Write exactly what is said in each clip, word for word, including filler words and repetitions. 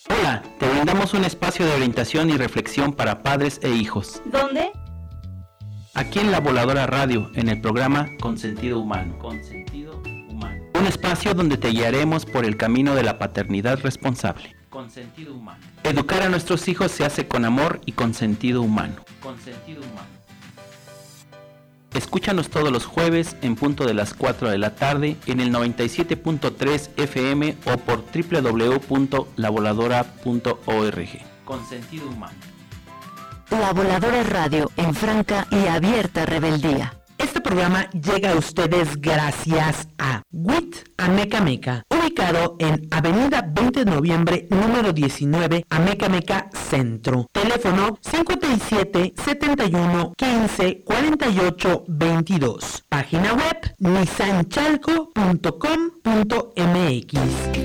Hola, te brindamos un espacio de orientación y reflexión para padres e hijos. ¿Dónde? Aquí en La Voladora Radio, en el programa Con Sentido Humano. Con Sentido Humano. Un espacio donde te guiaremos por el camino de la paternidad responsable. Con Sentido Humano. Educar a nuestros hijos se hace con amor y con sentido humano. Con Sentido Humano. Escúchanos todos los jueves en punto de las cuatro de la tarde en el noventa y siete punto tres F M o por doble u doble u doble u punto la voladora punto org. Con Sentido Humano. La Voladora Radio en franca y abierta rebeldía. Este programa llega a ustedes gracias a W I T Ameca Meca, ubicado en Avenida veinte de noviembre, número diecinueve, Ameca Meca Centro. Teléfono cincuenta y siete, setenta y uno, quince, cuarenta y ocho, veintidós. Página web nissan chalco punto com punto m x.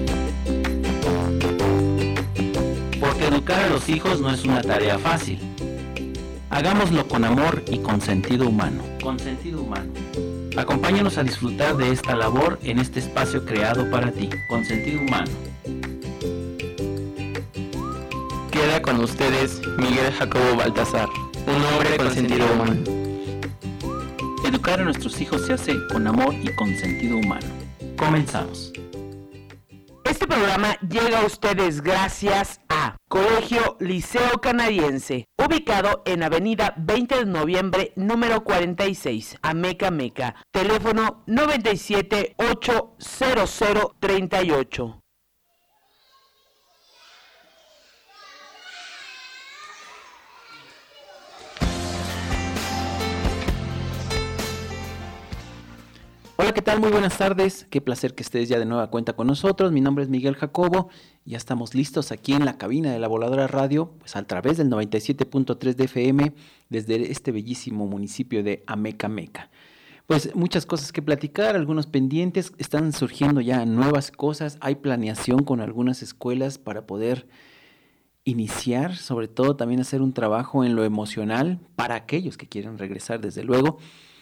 Porque educar a los hijos no es una tarea fácil. Hagámoslo con amor y con sentido humano. Con sentido humano. Acompáñanos a disfrutar de esta labor en este espacio creado para ti. Con sentido humano. Queda con ustedes Miguel Jacobo Baltasar, un hombre con sentido humano. Educar a nuestros hijos se hace con amor y con sentido humano. Comenzamos. Este programa llega a ustedes gracias a Colegio Liceo Canadiense, ubicado en Avenida veinte de noviembre, número cuarenta y seis, Ameca Meca. Teléfono noventa y siete, ochocientos, treinta y ocho. Hola, ¿qué tal? Muy buenas tardes. Qué placer que estés ya de nueva cuenta con nosotros. Mi nombre es Miguel Jacobo. Ya estamos listos aquí en la cabina de La Voladora Radio, pues a través del noventa y siete punto tres de F M, desde este bellísimo municipio de Ameca Meca. Pues muchas cosas que platicar, algunos pendientes, están surgiendo ya nuevas cosas. Hay planeación con algunas escuelas para poder iniciar, sobre todo también hacer un trabajo en lo emocional para aquellos que quieren regresar, desde luego.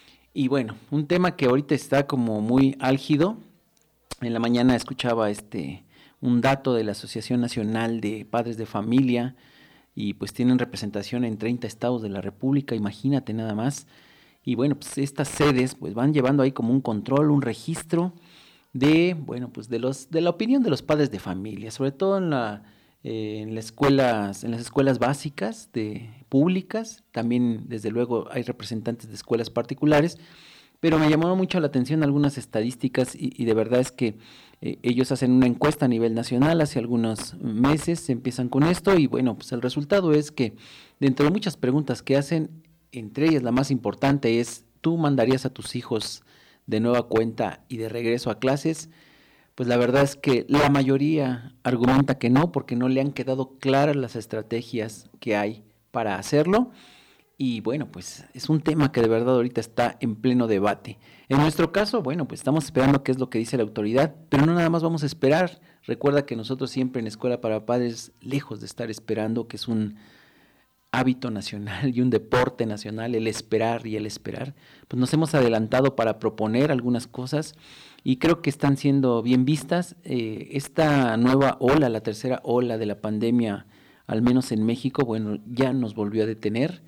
Y bueno, un tema que ahorita está como muy álgido. En la mañana escuchaba este un dato de la Asociación Nacional de Padres de Familia y pues tienen representación en treinta estados de la República, imagínate nada más. Y bueno, pues estas sedes pues van llevando ahí como un control, un registro de, bueno, pues de los de la opinión de los padres de familia, sobre todo en la eh, en las escuelas, en las escuelas básicas de públicas, también desde luego hay representantes de escuelas particulares, pero me llamó mucho la atención algunas estadísticas y, y de verdad es que eh, ellos hacen una encuesta a nivel nacional, hace algunos meses empiezan con esto y bueno, pues el resultado es que dentro de muchas preguntas que hacen, entre ellas la más importante es, ¿tú mandarías a tus hijos de nueva cuenta y de regreso a clases? Pues la verdad es que la mayoría argumenta que no, porque no le han quedado claras las estrategias que hay para hacerlo. Y bueno, pues es un tema que de verdad ahorita está en pleno debate. En nuestro caso, bueno, pues estamos esperando qué es lo que dice la autoridad, pero no nada más vamos a esperar. Recuerda que nosotros siempre en Escuela para Padres, lejos de estar esperando, que es un hábito nacional y un deporte nacional, el esperar y el esperar, pues nos hemos adelantado para proponer algunas cosas y creo que están siendo bien vistas. Eh, esta nueva ola, la tercera ola de la pandemia, al menos en México, bueno, ya nos volvió a detener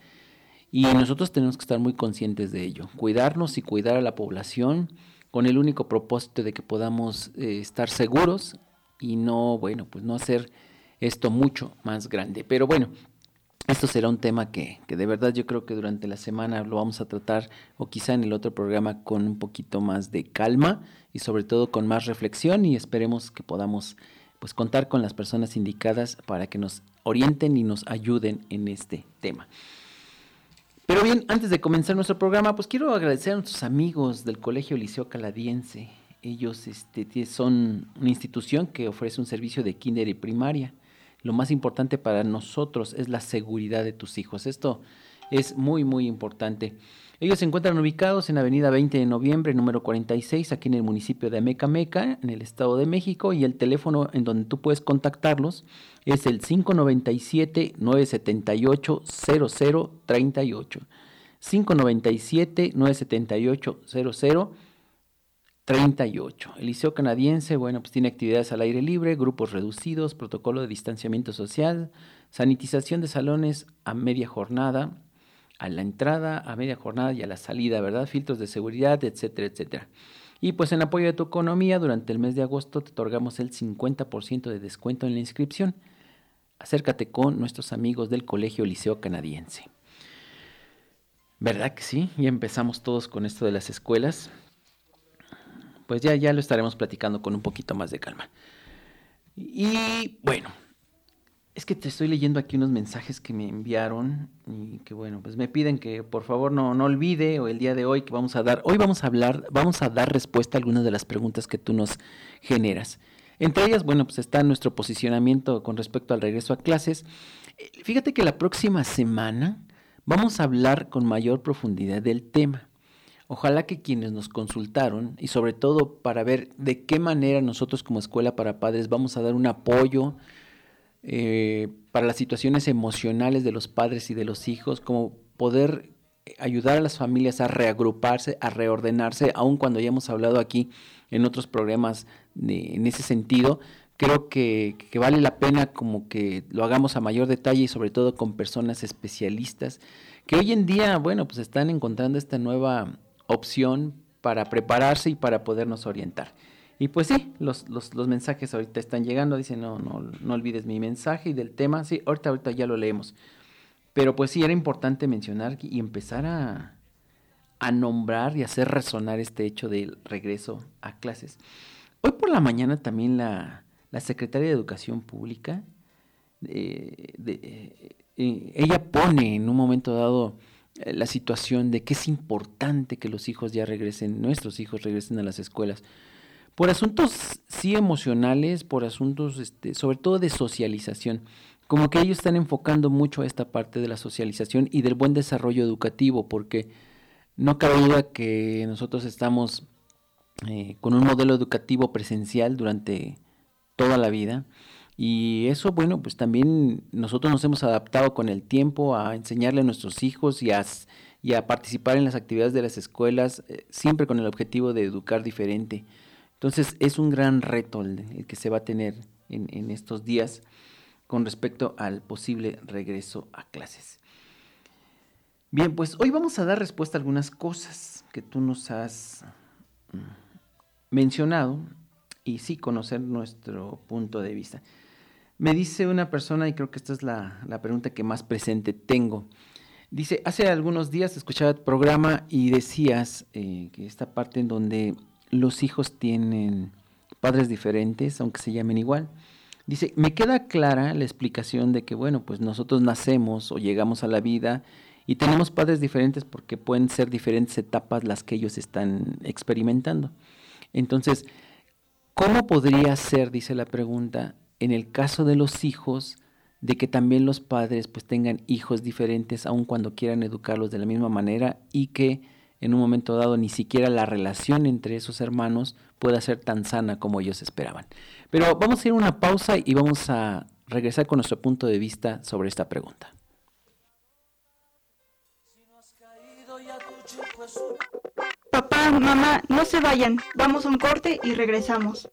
y nosotros tenemos que estar muy conscientes de ello, cuidarnos y cuidar a la población con el único propósito de que podamos eh, estar seguros y no, bueno, pues no hacer esto mucho más grande. Pero bueno, esto será un tema que, que de verdad yo creo que durante la semana lo vamos a tratar, o quizá en el otro programa con un poquito más de calma y sobre todo con más reflexión, y esperemos que podamos pues contar con las personas indicadas para que nos orienten y nos ayuden en este tema. Pero bien, antes de comenzar nuestro programa, pues quiero agradecer a nuestros amigos del Colegio Liceo Canadiense. Ellos este, son una institución que ofrece un servicio de kinder y primaria. Lo más importante para nosotros es la seguridad de tus hijos. Esto es muy, muy importante. Ellos se encuentran ubicados en Avenida veinte de noviembre, número cuarenta y seis, aquí en el municipio de Ameca Meca, en el Estado de México, y el teléfono en donde tú puedes contactarlos es el cinco noventa y siete, nueve setenta y ocho, cero cero treinta y ocho. cinco noventa y siete, nueve setenta y ocho, cero cero treinta y ocho. El Liceo Canadiense, bueno, pues tiene actividades al aire libre, grupos reducidos, protocolo de distanciamiento social, sanitización de salones a media jornada, a la entrada, a media jornada y a la salida, ¿verdad? Filtros de seguridad, etcétera, etcétera. Y pues en apoyo de tu economía, durante el mes de agosto te otorgamos el cincuenta por ciento de descuento en la inscripción. Acércate con nuestros amigos del Colegio Liceo Canadiense. ¿Verdad que sí? Ya empezamos todos con esto de las escuelas. Pues ya, ya lo estaremos platicando con un poquito más de calma. Y bueno, es que te estoy leyendo aquí unos mensajes que me enviaron y que bueno, pues me piden que por favor no, no olvide o el día de hoy que vamos a dar, hoy vamos a hablar, vamos a dar respuesta a algunas de las preguntas que tú nos generas. Entre ellas, bueno, pues está nuestro posicionamiento con respecto al regreso a clases. Fíjate que la próxima semana vamos a hablar con mayor profundidad del tema. Ojalá que quienes nos consultaron, y sobre todo para ver de qué manera nosotros como Escuela para Padres vamos a dar un apoyo eh, para las situaciones emocionales de los padres y de los hijos, como poder ayudar a las familias a reagruparse, a reordenarse, aun cuando ya hemos hablado aquí en otros programas de, en ese sentido. Creo que, que vale la pena como que lo hagamos a mayor detalle y sobre todo con personas especialistas que hoy en día, bueno, pues están encontrando esta nueva opción para prepararse y para podernos orientar. Y pues sí, los, los, los mensajes ahorita están llegando, dicen no, no, no olvides mi mensaje y del tema, sí, ahorita, ahorita ya lo leemos. Pero pues sí, era importante mencionar y empezar a, a nombrar y hacer resonar este hecho del regreso a clases. Hoy por la mañana también la, la Secretaria de Educación Pública, eh, de, eh, eh, ella pone en un momento dado la situación de que es importante que los hijos ya regresen, nuestros hijos regresen a las escuelas, por asuntos sí emocionales, por asuntos este, sobre todo de socialización, como que ellos están enfocando mucho a esta parte de la socialización y del buen desarrollo educativo, porque no cabe duda que nosotros estamos eh, con un modelo educativo presencial durante toda la vida. Y eso, bueno, pues también nosotros nos hemos adaptado con el tiempo a enseñarle a nuestros hijos y a, y a participar en las actividades de las escuelas, eh, siempre con el objetivo de educar diferente. Entonces es un gran reto el, el que se va a tener en, en estos días con respecto al posible regreso a clases. Bien, pues hoy vamos a dar respuesta a algunas cosas que tú nos has mm, mencionado y sí conocer nuestro punto de vista. Me dice una persona, y creo que esta es la, la pregunta que más presente tengo. Dice, hace algunos días escuchaba el programa y decías eh, que esta parte en donde los hijos tienen padres diferentes, aunque se llamen igual. Dice, me queda clara la explicación de que, bueno, pues nosotros nacemos o llegamos a la vida y tenemos padres diferentes porque pueden ser diferentes etapas las que ellos están experimentando. Entonces, ¿cómo podría ser, dice la pregunta, en el caso de los hijos, de que también los padres pues tengan hijos diferentes, aun cuando quieran educarlos de la misma manera y que en un momento dado ni siquiera la relación entre esos hermanos pueda ser tan sana como ellos esperaban? Pero vamos a ir a una pausa y vamos a regresar con nuestro punto de vista sobre esta pregunta. Papá, mamá, no se vayan, vamos a un corte y regresamos.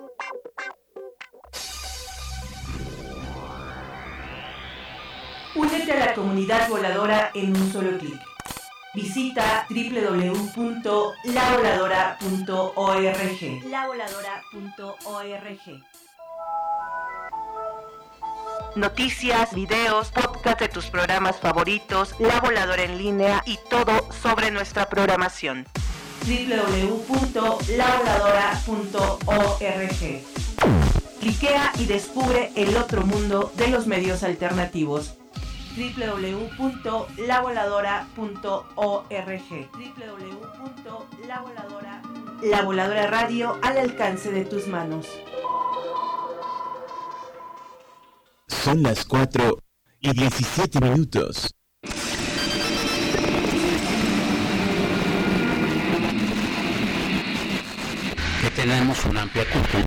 Únete a la comunidad voladora en un solo clic. Visita doble u doble u doble u punto la voladora punto org. la voladora punto org. Noticias, videos, podcast de tus programas favoritos, La Voladora en línea y todo sobre nuestra programación. doble u doble u doble u punto la voladora punto org. Cliquea y descubre el otro mundo de los medios alternativos. doble u doble u doble u punto la voladora punto org. doble u doble u doble u punto la voladora punto org. La Voladora Radio al alcance de tus manos. Son las cuatro y diecisiete minutos. Que tenemos una amplia cultura.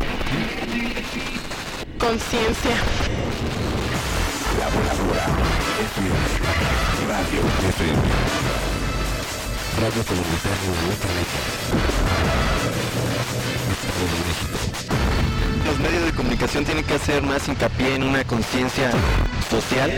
Conciencia. La Voladora F M, Radio F M. Radio Comunitaria Meca-Meca, Estado de México. Los medios de comunicación tienen que hacer más hincapié en una conciencia social.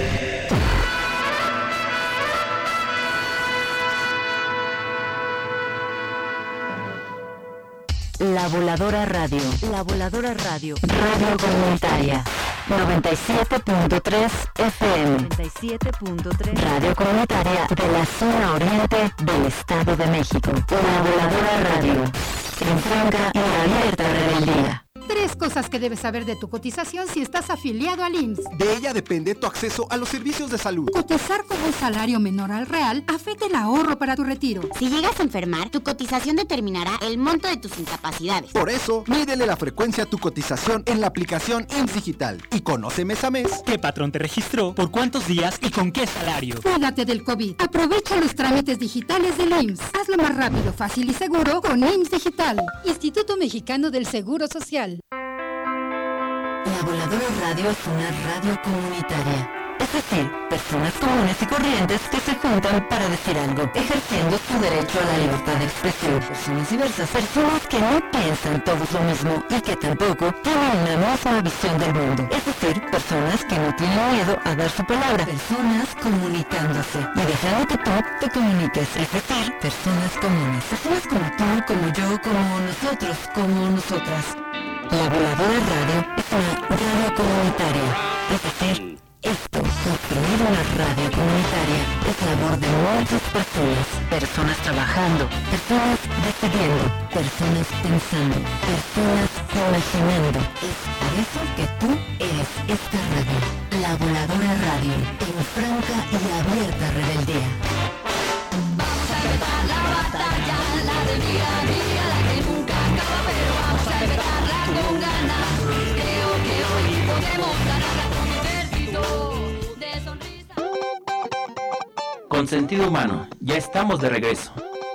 La Voladora Radio. La Voladora Radio. Radio Comunitaria. noventa y siete punto tres F M. noventa y siete punto tres. Radio Comunitaria de la zona oriente del Estado de México. La Voladora Radio. En franca y abierta rebeldía. Tres cosas que debes saber de tu cotización si estás afiliado al I M S S. De ella depende tu acceso a los servicios de salud. Cotizar con un salario menor al real afecta el ahorro para tu retiro. Si llegas a enfermar, tu cotización determinará el monto de tus incapacidades. Por eso, mídele la frecuencia a tu cotización en la aplicación I M S S Digital y conoce mes a mes qué patrón te registró, por cuántos días y con qué salario. Cuídate del COVID. Aprovecha los trámites digitales del I M S S. Hazlo más rápido, fácil y seguro con I M S S Digital. Instituto Mexicano del Seguro Social. La Voladora Radio es una radio comunitaria, es decir, personas comunes y corrientes que se juntan para decir algo, ejerciendo su derecho a la libertad de expresión. Personas diversas, personas que no piensan todos lo mismo y que tampoco tienen una misma visión del mundo. Es decir, personas que no tienen miedo a dar su palabra, personas comunicándose y dejando que tú te comuniques, es decir, personas comunes. Personas como tú, como yo, como nosotros, como nosotras. La Voladora Radio es una radio comunitaria, es decir, esto, construir una radio comunitaria, es labor de muchas personas, personas trabajando, personas decidiendo, personas pensando, personas imaginando. Es por eso que tú eres esta radio, La Voladora Radio, en franca y abierta rebeldía. Vamos a empezar la batalla, la de día a día, la que nunca acaba, pero vamos a empezarla con ganas. Creo que hoy podemos ganarla con un ejército de sonrisa. Con sentido humano, ya estamos de regreso.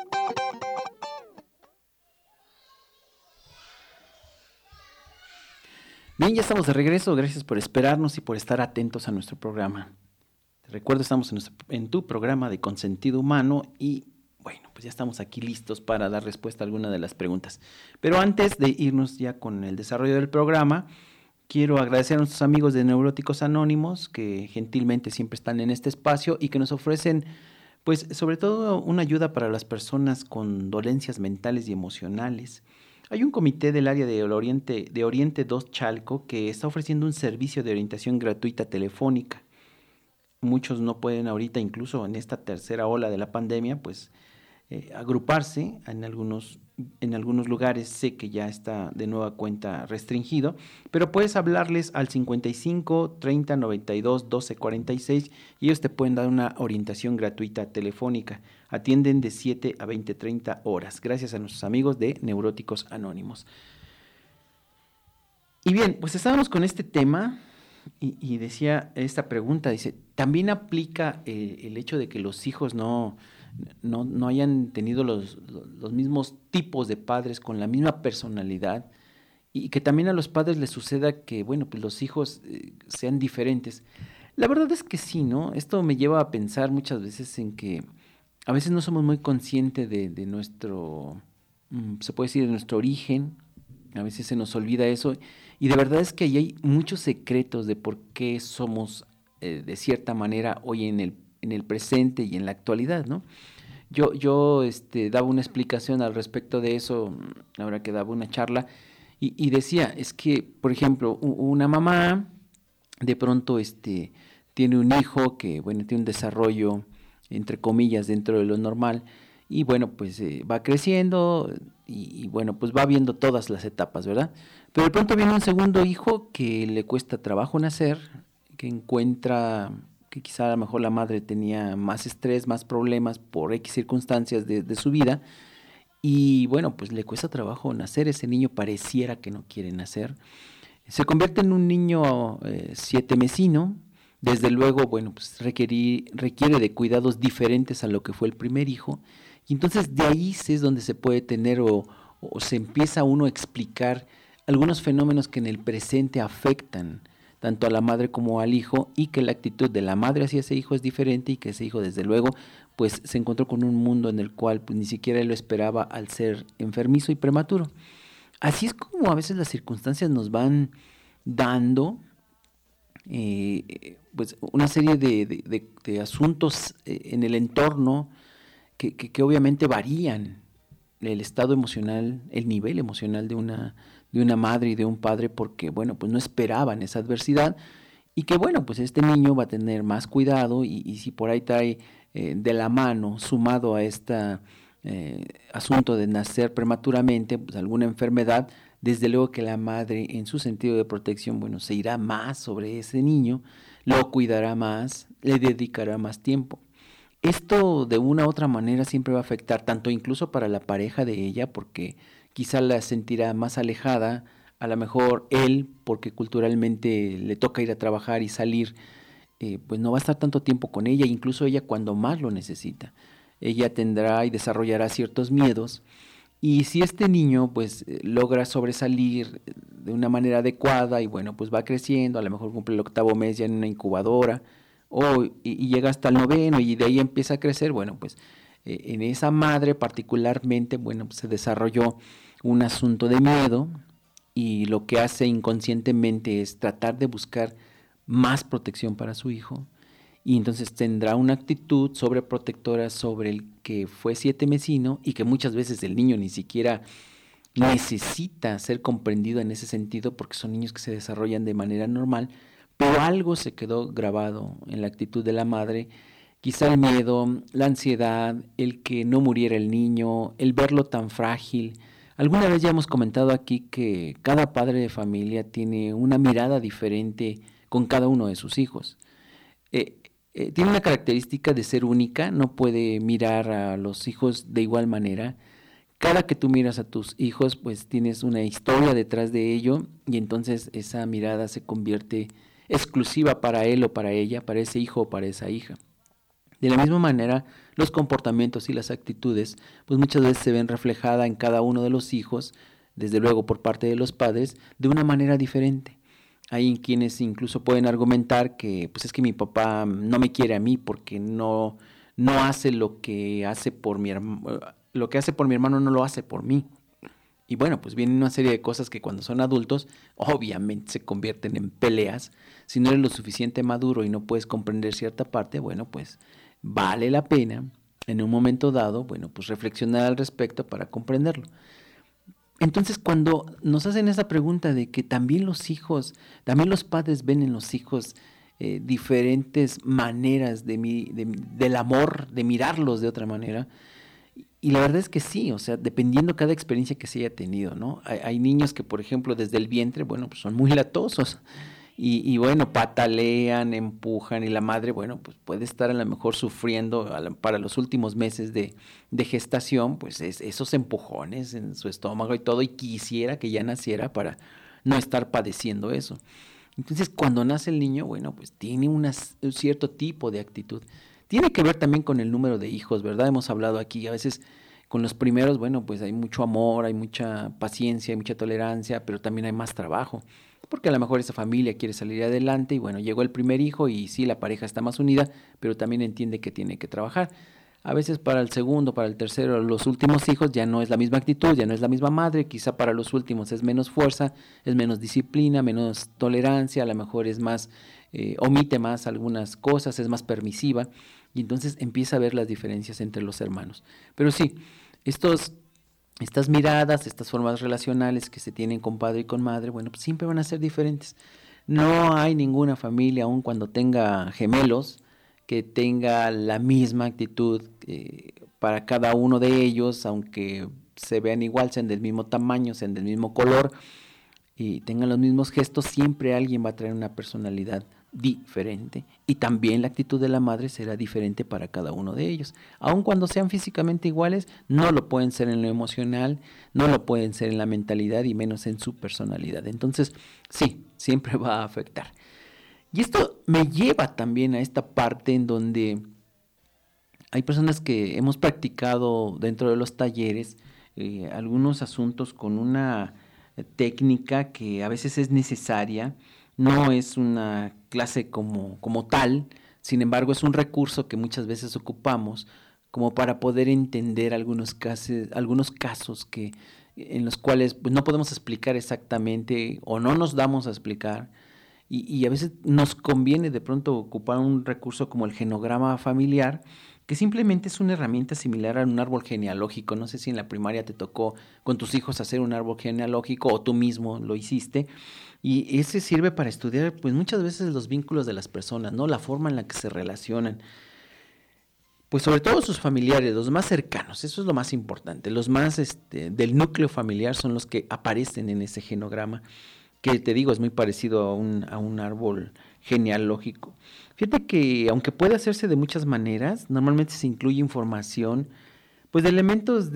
Bien, ya estamos de regreso. Gracias por esperarnos y por estar atentos a nuestro programa. Te recuerdo, estamos en, nuestro, en tu programa de Consentido Humano y bueno, pues ya estamos aquí listos para dar respuesta a alguna de las preguntas. Pero antes de irnos ya con el desarrollo del programa, quiero agradecer a nuestros amigos de Neuróticos Anónimos que gentilmente siempre están en este espacio y que nos ofrecen, pues sobre todo, una ayuda para las personas con dolencias mentales y emocionales. Hay un comité del área de Oriente, de Oriente dos Chalco que está ofreciendo un servicio de orientación gratuita telefónica. Muchos no pueden ahorita, incluso en esta tercera ola de la pandemia, pues eh, agruparse en algunos, en algunos lugares. Sé que ya está de nueva cuenta restringido, pero puedes hablarles al cincuenta y cinco, treinta, noventa y dos, doce, cuarenta y seis y ellos te pueden dar una orientación gratuita telefónica. Atienden de siete a veinte, treinta horas, gracias a nuestros amigos de Neuróticos Anónimos. Y bien, pues estábamos con este tema y, y decía esta pregunta, dice, ¿también aplica eh, el hecho de que los hijos no, no, no hayan tenido los, los mismos tipos de padres con la misma personalidad y que también a los padres les suceda que, bueno, pues los hijos eh, sean diferentes? La verdad es que sí, ¿no? Esto me lleva a pensar muchas veces en que a veces no somos muy conscientes de, de nuestro, se puede decir, de nuestro origen. A veces se nos olvida eso. Y de verdad es que ahí hay muchos secretos de por qué somos eh, de cierta manera hoy en el, en el presente y en la actualidad, ¿no? Yo, yo este, daba una explicación al respecto de eso, ahora que daba una charla, y, y decía, es que, por ejemplo, una mamá de pronto este, tiene un hijo que, bueno, tiene un desarrollo, entre comillas, dentro de lo normal, y bueno, pues eh, va creciendo y, y bueno, pues va viendo todas las etapas, ¿verdad? Pero de pronto viene un segundo hijo que le cuesta trabajo nacer, que encuentra que quizá a lo mejor la madre tenía más estrés, más problemas por X circunstancias de, de su vida, y bueno, pues le cuesta trabajo nacer, ese niño pareciera que no quiere nacer, se convierte en un niño eh, siete mesino. Desde luego, bueno, pues requiere, requiere de cuidados diferentes a lo que fue el primer hijo, y entonces de ahí es donde se puede tener o, o se empieza uno a explicar algunos fenómenos que en el presente afectan tanto a la madre como al hijo, y que la actitud de la madre hacia ese hijo es diferente, y que ese hijo desde luego pues se encontró con un mundo en el cual pues, ni siquiera él lo esperaba al ser enfermizo y prematuro. Así es como a veces las circunstancias nos van dando eh, pues una serie de, de, de, de asuntos eh, en el entorno que, que, que obviamente varían el estado emocional, el nivel emocional de una, de una madre y de un padre, porque bueno, pues no esperaban esa adversidad, y que bueno, pues este niño va a tener más cuidado, y, y si por ahí trae eh, de la mano, sumado a este eh, asunto de nacer prematuramente, pues alguna enfermedad, desde luego que la madre en su sentido de protección, bueno, se irá más sobre ese niño, lo cuidará más, le dedicará más tiempo. Esto de una u otra manera siempre va a afectar tanto incluso para la pareja de ella, porque quizá la sentirá más alejada, a lo mejor él, porque culturalmente le toca ir a trabajar y salir, eh, pues no va a estar tanto tiempo con ella, incluso ella cuando más lo necesita. Ella tendrá y desarrollará ciertos miedos, y si este niño pues logra sobresalir de una manera adecuada y bueno, pues va creciendo, a lo mejor cumple el octavo mes ya en una incubadora, o y, y llega hasta el noveno y de ahí empieza a crecer, bueno, pues eh, en esa madre particularmente, bueno, pues se desarrolló un asunto de miedo, y lo que hace inconscientemente es tratar de buscar más protección para su hijo, y entonces tendrá una actitud sobreprotectora sobre el que fue siete mesino, y que muchas veces el niño ni siquiera necesita ser comprendido en ese sentido, porque son niños que se desarrollan de manera normal, pero algo se quedó grabado en la actitud de la madre, quizá el miedo, la ansiedad, el que no muriera el niño, el verlo tan frágil. Alguna vez ya hemos comentado aquí que cada padre de familia tiene una mirada diferente con cada uno de sus hijos. Eh, eh, tiene una característica de ser única, no puede mirar a los hijos de igual manera. Cada que tú miras a tus hijos, pues tienes una historia detrás de ello, y entonces esa mirada se convierte exclusiva para él o para ella, para ese hijo o para esa hija. De la misma manera, los comportamientos y las actitudes, pues muchas veces se ven reflejadas en cada uno de los hijos, desde luego por parte de los padres, de una manera diferente. Hay quienes incluso pueden argumentar que pues es que mi papá no me quiere a mí porque no, no hace lo que hace por mi hermano, lo que hace por mi hermano no lo hace por mí. Y bueno, pues vienen una serie de cosas que cuando son adultos, obviamente se convierten en peleas. Si no eres lo suficiente maduro y no puedes comprender cierta parte, bueno, pues vale la pena en un momento dado, bueno, pues reflexionar al respecto para comprenderlo. Entonces, cuando nos hacen esa pregunta de que también los hijos, también los padres ven en los hijos eh, diferentes maneras de, mi, de del amor, de mirarlos de otra manera, y la verdad es que sí, o sea, dependiendo cada experiencia que se haya tenido, ¿no? Hay, hay niños que, por ejemplo, desde el vientre, bueno, pues son muy latosos, y, y bueno, patalean, empujan, y la madre, bueno, pues puede estar a lo mejor sufriendo a la, para los últimos meses de, de gestación, pues es, esos empujones en su estómago y todo, y quisiera que ya naciera para no estar padeciendo eso. Entonces, cuando nace el niño, bueno, pues tiene una, un cierto tipo de actitud. Tiene que ver también con el número de hijos, ¿verdad? Hemos hablado aquí, a veces con los primeros, bueno, pues hay mucho amor, hay mucha paciencia, hay mucha tolerancia, pero también hay más trabajo, porque a lo mejor esa familia quiere salir adelante y bueno, llegó el primer hijo y sí, la pareja está más unida, pero también entiende que tiene que trabajar. A veces para el segundo, para el tercero, los últimos hijos ya no es la misma actitud, ya no es la misma madre, quizá para los últimos es menos fuerza, es menos disciplina, menos tolerancia, a lo mejor es más, eh, omite más algunas cosas, es más permisiva, y entonces empieza a ver las diferencias entre los hermanos. Pero sí, estos, estas miradas, estas formas relacionales que se tienen con padre y con madre, bueno, pues siempre van a ser diferentes. No hay ninguna familia, aun cuando tenga gemelos, que tenga la misma actitud eh, para cada uno de ellos, aunque se vean igual, sean del mismo tamaño, sean del mismo color y tengan los mismos gestos, siempre alguien va a traer una personalidad diferente, y también la actitud de la madre será diferente para cada uno de ellos. Aun cuando sean físicamente iguales, no lo pueden ser en lo emocional, no lo pueden ser en la mentalidad y menos en su personalidad. Entonces, sí, siempre va a afectar. Y esto me lleva también a esta parte en donde hay personas que hemos practicado dentro de los talleres eh, algunos asuntos con una técnica que a veces es necesaria no es una clase como, como tal, sin embargo es un recurso que muchas veces ocupamos como para poder entender algunos casos, algunos casos que, en los cuales pues, no podemos explicar exactamente o no nos damos a explicar, y, y a veces nos conviene de pronto ocupar un recurso como el genograma familiar, que simplemente es una herramienta similar a un árbol genealógico. No sé si en la primaria te tocó con tus hijos hacer un árbol genealógico o tú mismo lo hiciste, y ese sirve para estudiar pues muchas veces los vínculos de las personas, ¿no? La forma en la que se relacionan, pues sobre todo sus familiares, los más cercanos, eso es lo más importante. Los más este, del núcleo familiar son los que aparecen en ese genograma, que te digo es muy parecido a un, a un árbol genealógico. Fíjate que aunque puede hacerse de muchas maneras, normalmente se incluye información pues de elementos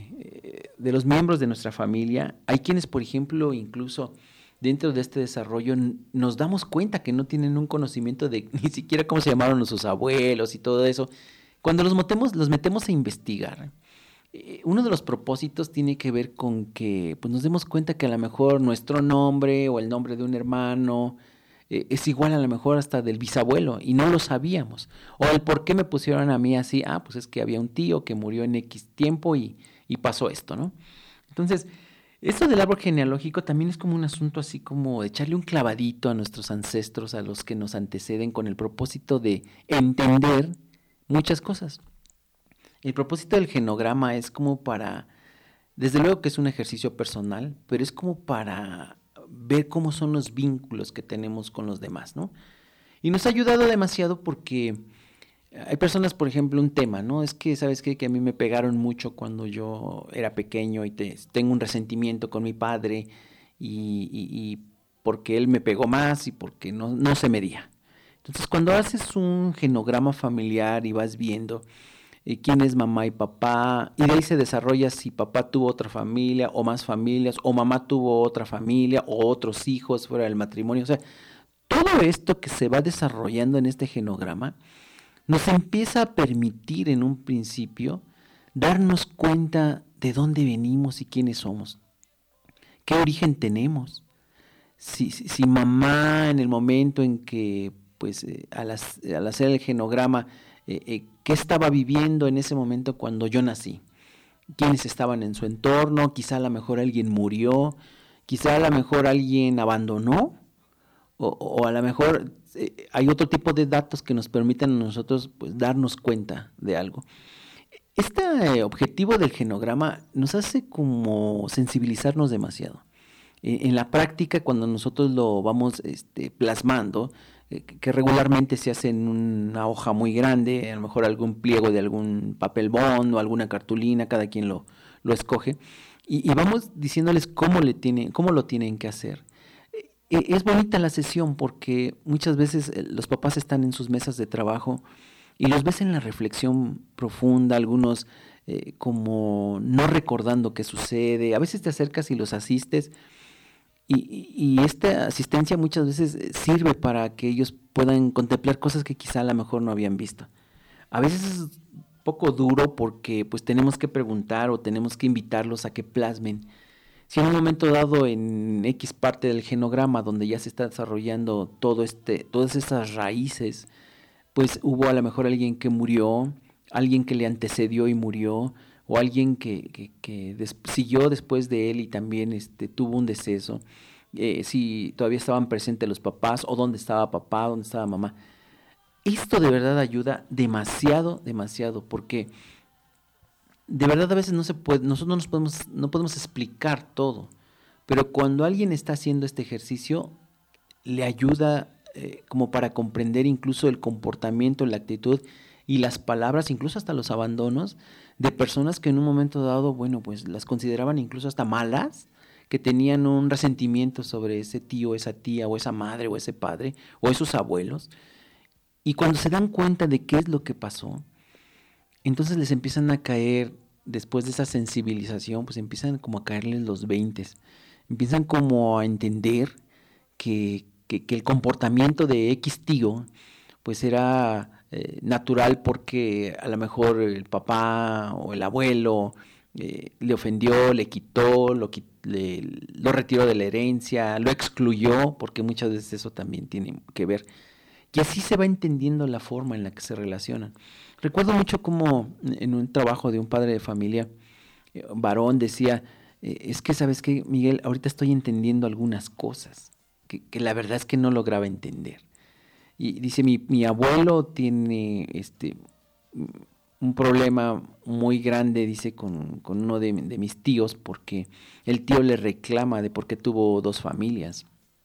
de, de los miembros de nuestra familia. Hay quienes, por ejemplo, incluso dentro de este desarrollo nos damos cuenta que no tienen un conocimiento de ni siquiera cómo se llamaron sus abuelos y todo eso. Cuando los metemos, los metemos a investigar, eh, uno de los propósitos tiene que ver con que pues, nos demos cuenta que a lo mejor nuestro nombre o el nombre de un hermano eh, es igual a lo mejor hasta del bisabuelo y no lo sabíamos. O el por qué me pusieron a mí así, ah, pues es que había un tío que murió en X tiempo y, y pasó esto, ¿no? Entonces, esto del árbol genealógico también es como un asunto así como de echarle un clavadito a nuestros ancestros, a los que nos anteceden, con el propósito de entender muchas cosas. El propósito del genograma es como para, desde luego que es un ejercicio personal, pero es como para ver cómo son los vínculos que tenemos con los demás, ¿no? Y nos ha ayudado demasiado porque hay personas, por ejemplo, un tema, ¿no? Es que, ¿sabes qué? Que a mí me pegaron mucho cuando yo era pequeño y te, tengo un resentimiento con mi padre y, y, y porque él me pegó más y porque no, no se medía. Entonces, cuando haces un genograma familiar y vas viendo eh, quién es mamá y papá, y de ahí se desarrolla si papá tuvo otra familia o más familias, o mamá tuvo otra familia o otros hijos fuera del matrimonio, o sea, todo esto que se va desarrollando en este genograma nos empieza a permitir en un principio darnos cuenta de dónde venimos y quiénes somos, qué origen tenemos. Si, si, si mamá en el momento en que pues eh, al, al hacer el genograma, eh, eh, ¿qué estaba viviendo en ese momento cuando yo nací? ¿Quiénes estaban en su entorno? Quizá a lo mejor alguien murió, quizá a lo mejor alguien abandonó, o, o a lo mejor eh, hay otro tipo de datos que nos permiten a nosotros pues, darnos cuenta de algo. Este eh, objetivo del genograma nos hace como sensibilizarnos demasiado. Eh, en la práctica, cuando nosotros lo vamos este, plasmando, que regularmente se hace en una hoja muy grande, a lo mejor algún pliego de algún papel bond o alguna cartulina, cada quien lo, lo escoge, y, y vamos diciéndoles cómo, le tiene, cómo lo tienen que hacer. Es bonita la sesión porque muchas veces los papás están en sus mesas de trabajo y los ves en la reflexión profunda, algunos eh, como no recordando qué sucede, a veces te acercas y los asistes. Y, y esta asistencia muchas veces sirve para que ellos puedan contemplar cosas que quizá a lo mejor no habían visto. A veces es un poco duro porque pues tenemos que preguntar o tenemos que invitarlos a que plasmen. Si en un momento dado en X parte del genograma donde ya se está desarrollando todo este, todas esas raíces, pues hubo a lo mejor alguien que murió, alguien que le antecedió y murió, o alguien que, que, que des, siguió después de él y también este, tuvo un deceso, eh, si todavía estaban presentes los papás, o dónde estaba papá, dónde estaba mamá. Esto de verdad ayuda demasiado, demasiado, porque de verdad a veces no se puede, nosotros no nos podemos, no podemos explicar todo, pero cuando alguien está haciendo este ejercicio, le ayuda eh, como para comprender incluso el comportamiento, la actitud y las palabras, incluso hasta los abandonos, de personas que en un momento dado, bueno, pues las consideraban incluso hasta malas, que tenían un resentimiento sobre ese tío, esa tía, o esa madre, o ese padre, o esos abuelos. Y cuando se dan cuenta de qué es lo que pasó, entonces les empiezan a caer, después de esa sensibilización, pues empiezan como a caerles los veintes. Empiezan como a entender que, que, que el comportamiento de X tío, pues era Eh, natural porque a lo mejor el papá o el abuelo eh, le ofendió, le quitó, lo, le, lo retiró de la herencia, lo excluyó, porque muchas veces eso también tiene que ver. Y así se va entendiendo la forma en la que se relacionan. Recuerdo mucho como en un trabajo de un padre de familia, eh, varón, decía, eh, es que, ¿sabes qué, Miguel? Ahorita estoy entendiendo algunas cosas que, que la verdad es que no lograba entender. Y dice, mi, mi abuelo tiene este un problema muy grande, dice, con, con uno de, de mis tíos, porque el tío le reclama de por qué tuvo dos familias.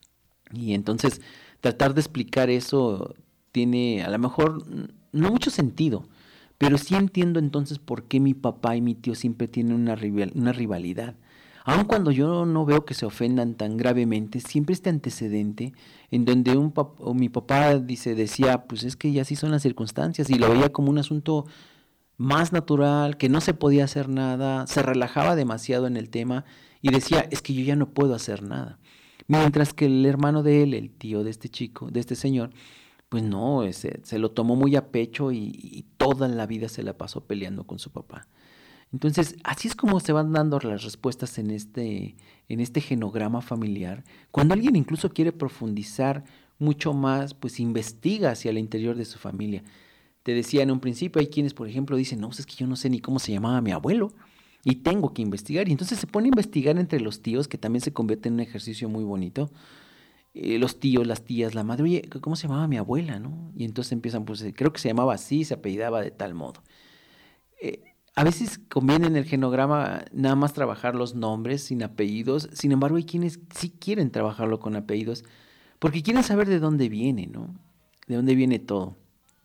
Y entonces tratar de explicar eso tiene a lo mejor no mucho sentido, pero sí entiendo entonces por qué mi papá y mi tío siempre tienen una, rival, una rivalidad. Aun cuando yo no veo que se ofendan tan gravemente, siempre este antecedente en donde un pap- o mi papá dice, decía, pues es que ya así son las circunstancias, y lo veía como un asunto más natural, que no se podía hacer nada, se relajaba demasiado en el tema y decía, es que yo ya no puedo hacer nada. Mientras que el hermano de él, el tío de este chico, de este señor, pues no, ese, se lo tomó muy a pecho y, y toda la vida se la pasó peleando con su papá. Entonces, así es como se van dando las respuestas en este, en este genograma familiar. Cuando alguien incluso quiere profundizar mucho más, pues investiga hacia el interior de su familia. Te decía en un principio, hay quienes, por ejemplo, dicen, no, es que yo no sé ni cómo se llamaba mi abuelo y tengo que investigar. Y entonces se pone a investigar entre los tíos, que también se convierte en un ejercicio muy bonito. Eh, los tíos, las tías, la madre, oye, ¿cómo se llamaba mi abuela, no? Y entonces empiezan, pues, creo que se llamaba así, se apellidaba de tal modo. Eh, A veces conviene en el genograma nada más trabajar los nombres sin apellidos. Sin embargo, hay quienes sí quieren trabajarlo con apellidos porque quieren saber de dónde viene, ¿no? De dónde viene todo.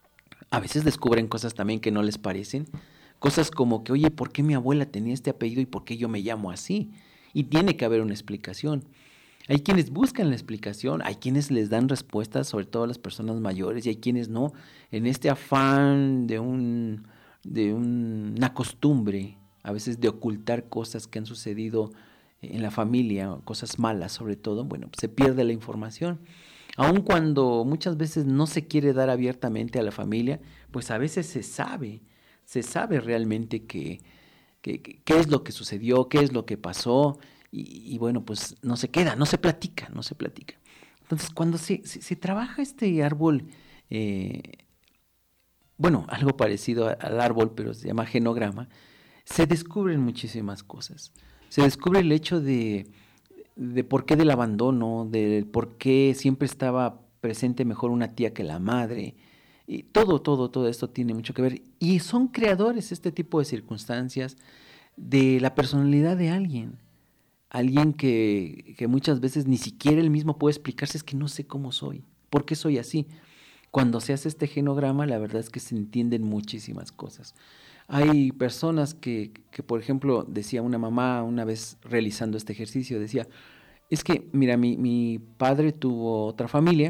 A veces descubren cosas también que no les parecen. Cosas como que, oye, ¿por qué mi abuela tenía este apellido y por qué yo me llamo así? Y tiene que haber una explicación. Hay quienes buscan la explicación, hay quienes les dan respuestas, sobre todo a las personas mayores, y hay quienes no. En este afán de un... de un, una costumbre, a veces de ocultar cosas que han sucedido en la familia, cosas malas sobre todo, bueno, se pierde la información. Aun cuando muchas veces no se quiere dar abiertamente a la familia, pues a veces se sabe, se sabe realmente que, que, que, qué es lo que sucedió, qué es lo que pasó, y, y bueno, pues no se queda, no se platica, no se platica. Entonces, cuando se, se, se trabaja este árbol, eh, bueno, algo parecido al árbol, pero se llama genograma, se descubren muchísimas cosas. Se descubre el hecho de, de por qué del abandono, de por qué siempre estaba presente mejor una tía que la madre. Y todo, todo, todo esto tiene mucho que ver. Y son creadores este tipo de circunstancias de la personalidad de alguien. Alguien que, que muchas veces ni siquiera él mismo puede explicarse, es que no sé cómo soy, por qué soy así. Cuando se hace este genograma, la verdad es que se entienden muchísimas cosas. Hay personas que, que, por ejemplo, decía una mamá una vez realizando este ejercicio, decía, es que, mira, mi, mi padre tuvo otra familia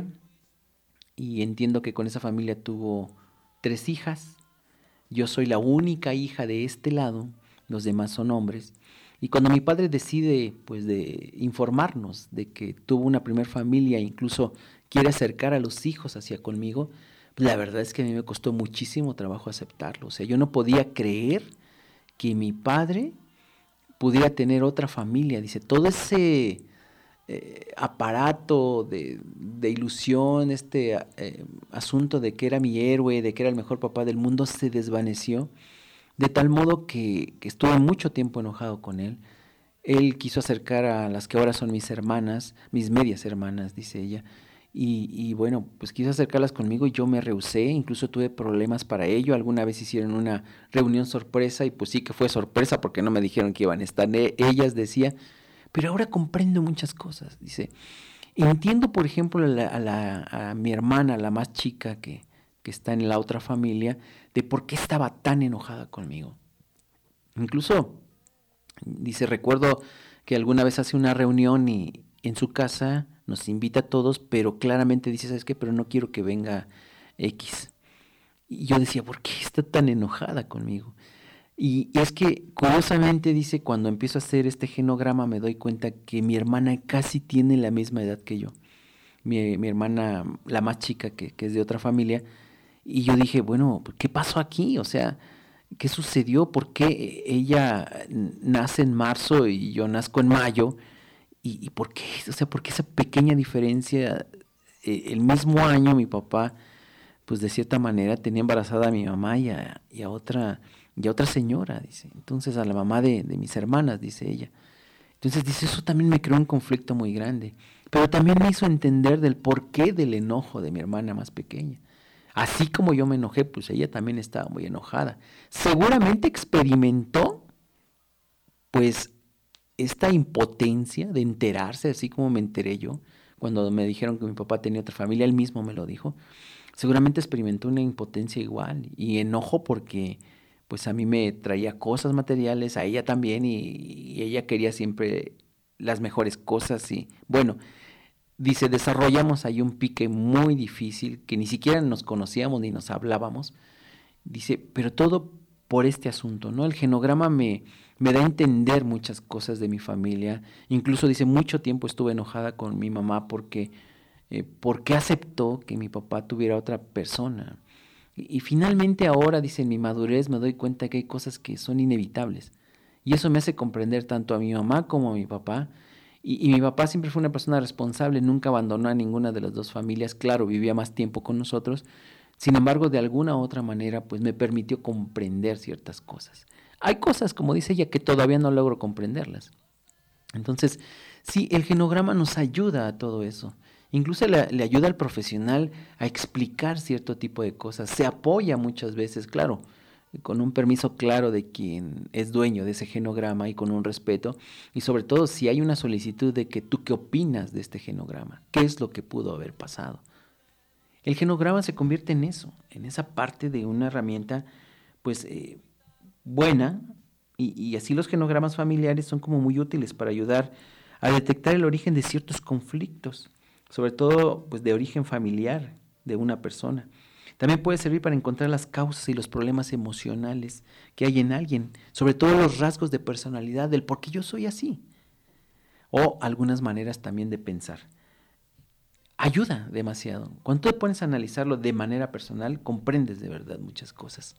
y entiendo que con esa familia tuvo tres hijas. Yo soy la única hija de este lado, los demás son hombres. Y cuando mi padre decide, pues, de informarnos de que tuvo una primer familia, incluso quiere acercar a los hijos hacia conmigo, pues la verdad es que a mí me costó muchísimo trabajo aceptarlo. O sea, yo no podía creer que mi padre pudiera tener otra familia. Dice, todo ese eh, aparato de, de ilusión, este eh, asunto de que era mi héroe, de que era el mejor papá del mundo, se desvaneció. De tal modo que, que estuve mucho tiempo enojado con él. Él quiso acercar a las que ahora son mis hermanas, mis medias hermanas, dice ella, y, y bueno, pues quiso acercarlas conmigo y yo me rehusé, incluso tuve problemas para ello. Alguna vez hicieron una reunión sorpresa y pues sí que fue sorpresa porque no me dijeron que iban a estar ellas, decía, pero ahora comprendo muchas cosas, dice. Entiendo, por ejemplo, a, la, a, la, a mi hermana, la más chica que, que está en la otra familia, de por qué estaba tan enojada conmigo. Incluso, dice, recuerdo que alguna vez hace una reunión y en su casa nos invita a todos, pero claramente dice, ¿sabes qué? Pero no quiero que venga X. Y yo decía, ¿por qué está tan enojada conmigo? Y es que, curiosamente, dice, cuando empiezo a hacer este genograma me doy cuenta que mi hermana casi tiene la misma edad que yo. Mi, mi hermana, la más chica, que, que es de otra familia. Y yo dije, bueno, ¿qué pasó aquí? O sea, ¿qué sucedió? ¿Por qué ella nace en marzo y yo nazco en mayo? ¿Y, y por qué? O sea, ¿por qué esa pequeña diferencia? Eh, el mismo año mi papá, pues de cierta manera tenía embarazada a mi mamá y a, y a otra y a otra señora, dice. Entonces a la mamá de, de mis hermanas, dice ella. Entonces dice, eso también me creó un conflicto muy grande. Pero también me hizo entender del porqué del enojo de mi hermana más pequeña. Así como yo me enojé, pues ella también estaba muy enojada. Seguramente experimentó, pues, esta impotencia de enterarse, así como me enteré yo, cuando me dijeron que mi papá tenía otra familia, él mismo me lo dijo. Seguramente experimentó una impotencia igual y enojo porque, pues, a mí me traía cosas materiales, a ella también, y, y ella quería siempre las mejores cosas. Y bueno, dice, desarrollamos ahí un pique muy difícil, que ni siquiera nos conocíamos ni nos hablábamos. Dice, pero todo por este asunto, ¿no? El genograma me, me da a entender muchas cosas de mi familia. Incluso dice, mucho tiempo estuve enojada con mi mamá porque, eh, porque aceptó que mi papá tuviera otra persona. Y, y finalmente ahora, dice, en mi madurez me doy cuenta que hay cosas que son inevitables. Y eso me hace comprender tanto a mi mamá como a mi papá. Y, y mi papá siempre fue una persona responsable, nunca abandonó a ninguna de las dos familias. Claro, vivía más tiempo con nosotros. Sin embargo, de alguna u otra manera, pues me permitió comprender ciertas cosas. Hay cosas, como dice ella, que todavía no logro comprenderlas. Entonces, sí, el genograma nos ayuda a todo eso. Incluso le, le ayuda al profesional a explicar cierto tipo de cosas. Se apoya muchas veces, claro, con un permiso claro de quien es dueño de ese genograma y con un respeto. Y sobre todo, si hay una solicitud de que tú qué opinas de este genograma, qué es lo que pudo haber pasado. El genograma se convierte en eso, en esa parte de una herramienta, pues, eh, buena, y, y así los genogramas familiares son como muy útiles para ayudar a detectar el origen de ciertos conflictos, sobre todo, pues, de origen familiar de una persona. También puede servir para encontrar las causas y los problemas emocionales que hay en alguien, sobre todo los rasgos de personalidad, del por qué yo soy así, o algunas maneras también de pensar. Ayuda demasiado. Cuando tú te pones a analizarlo de manera personal, comprendes de verdad muchas cosas.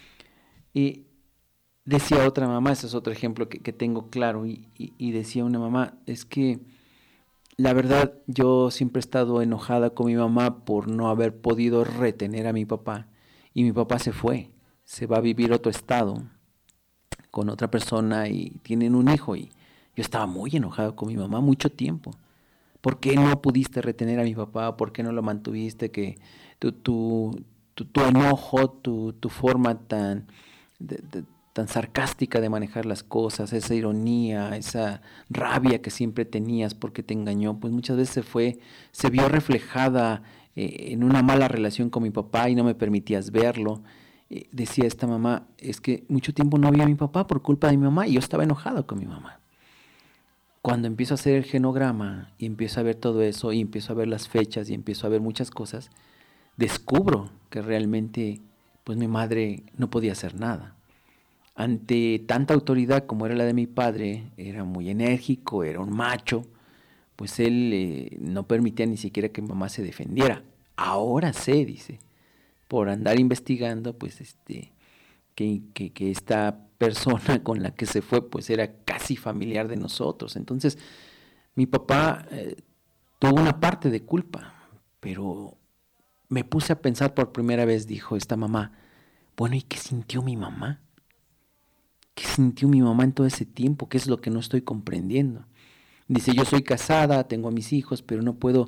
Y decía otra mamá, ese es otro ejemplo que, que tengo claro, y, y, y decía una mamá, es que la verdad yo siempre he estado enojada con mi mamá por no haber podido retener a mi papá, y mi papá se fue, se va a vivir a otro estado con otra persona y tienen un hijo, y yo estaba muy enojado con mi mamá mucho tiempo. ¿Por qué no pudiste retener a mi papá? ¿Por qué no lo mantuviste? Que tu, tu, tu, tu enojo, tu, tu forma tan, de, de, tan sarcástica de manejar las cosas, esa ironía, esa rabia que siempre tenías porque te engañó, pues muchas veces se fue, se vio reflejada eh, en una mala relación con mi papá y no me permitías verlo. Eh, decía esta mamá, es que mucho tiempo no vi a mi papá por culpa de mi mamá y yo estaba enojado con mi mamá. Cuando empiezo a hacer el genograma y empiezo a ver todo eso y empiezo a ver las fechas y empiezo a ver muchas cosas, descubro que realmente pues mi madre no podía hacer nada. Ante tanta autoridad como era la de mi padre, era muy enérgico, era un macho, pues él eh, no permitía ni siquiera que mi mamá se defendiera. Ahora sé, dice, por andar investigando, pues este, que, que, que esta persona con la que se fue, pues era casi familiar de nosotros. Entonces, mi papá eh, tuvo una parte de culpa, pero me puse a pensar por primera vez, dijo esta mamá, bueno, ¿y qué sintió mi mamá? ¿Qué sintió mi mamá en todo ese tiempo? ¿Qué es lo que no estoy comprendiendo? Dice, yo soy casada, tengo a mis hijos, pero no puedo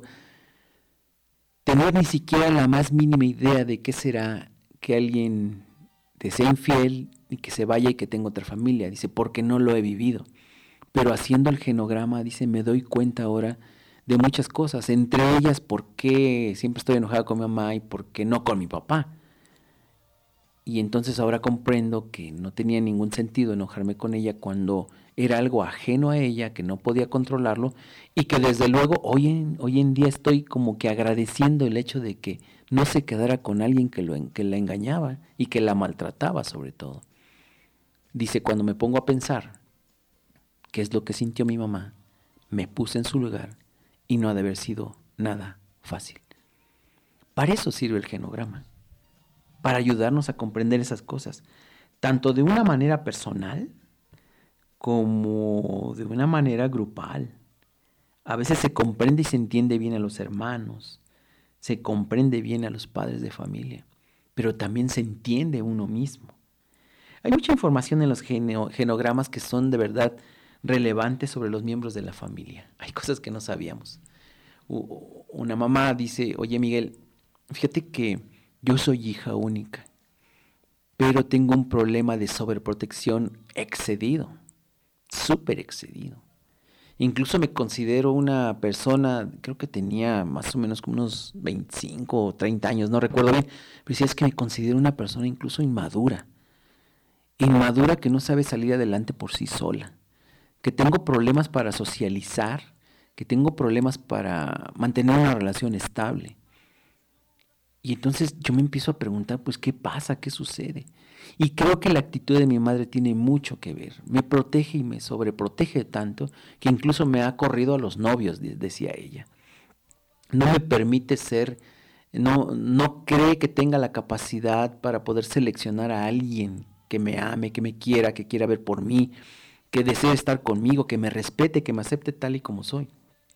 tener ni siquiera la más mínima idea de qué será que alguien te sea infiel y que se vaya y que tenga otra familia. Dice, porque no lo he vivido. Pero haciendo el genograma, dice, me doy cuenta ahora de muchas cosas, entre ellas por qué siempre estoy enojada con mi mamá y por qué no con mi papá. Y entonces ahora comprendo que no tenía ningún sentido enojarme con ella cuando era algo ajeno a ella, que no podía controlarlo, y que desde luego hoy en, hoy en día estoy como que agradeciendo el hecho de que no se quedara con alguien que, lo, que la engañaba y que la maltrataba sobre todo. Dice, cuando me pongo a pensar qué es lo que sintió mi mamá, me puse en su lugar y no ha de haber sido nada fácil. Para eso sirve el genograma, para ayudarnos a comprender esas cosas. tanto de una manera personal como de una manera grupal. A veces se comprende y se entiende bien a los hermanos, se comprende bien a los padres de familia, pero también se entiende uno mismo. Hay mucha información en los geno- genogramas que son de verdad relevantes sobre los miembros de la familia. Hay cosas que no sabíamos. U- una mamá dice, oye Miguel, fíjate que yo soy hija única, pero tengo un problema de sobreprotección excedido, súper excedido. Incluso me considero una persona, creo que tenía más o menos como unos veinticinco o treinta años, no recuerdo bien, pero sí es que me considero una persona incluso inmadura. Inmadura que no sabe salir adelante por sí sola, que tengo problemas para socializar, que tengo problemas para mantener una relación estable. Y entonces yo me empiezo a preguntar, pues, ¿qué pasa? ¿Qué sucede? Y creo que la actitud de mi madre tiene mucho que ver. Me protege y me sobreprotege tanto que incluso me ha corrido a los novios, decía ella. No me permite ser, no, no cree que tenga la capacidad para poder seleccionar a alguien que me ame, que me quiera, que quiera ver por mí, que desee estar conmigo, que me respete, que me acepte tal y como soy.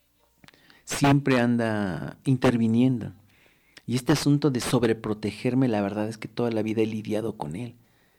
Siempre anda interviniendo. Y este asunto de sobreprotegerme, la verdad es que toda la vida he lidiado con él.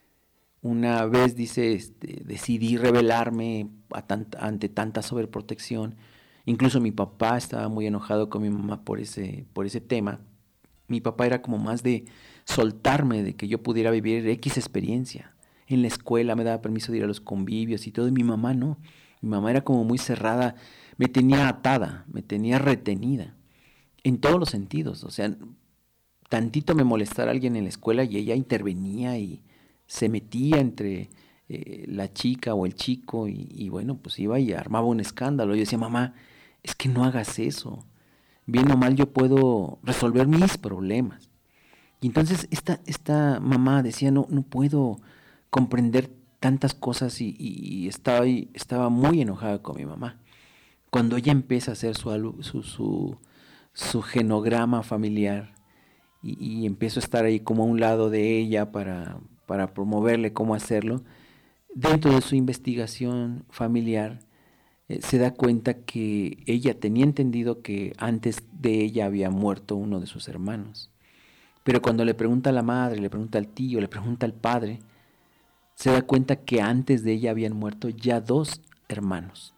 Una vez, dice, este, decidí rebelarme a tant- ante tanta sobreprotección. Incluso mi papá estaba muy enojado con mi mamá por ese, por ese tema. Mi papá era como más de soltarme, de que yo pudiera vivir X experiencia. En la escuela me daba permiso de ir a los convivios y todo, y mi mamá no. Mi mamá era como muy cerrada, me tenía atada, me tenía retenida. En todos los sentidos, o sea, tantito me molestara alguien en la escuela y ella intervenía y se metía entre eh, la chica o el chico y, y bueno, pues iba y armaba un escándalo. Yo decía, mamá, es que no hagas eso, bien o mal yo puedo resolver mis problemas. Y entonces esta, esta mamá decía, no, no puedo comprender tantas cosas y, y, y estaba, estaba muy enojada con mi mamá. Cuando ella empieza a hacer su, su, su su genograma familiar y, y empiezo a estar ahí como a un lado de ella para, para promoverle cómo hacerlo, dentro de su investigación familiar eh, se da cuenta que ella tenía entendido que antes de ella había muerto uno de sus hermanos, pero cuando le pregunta a la madre, le pregunta al tío, le pregunta al padre, se da cuenta que antes de ella habían muerto ya dos hermanos.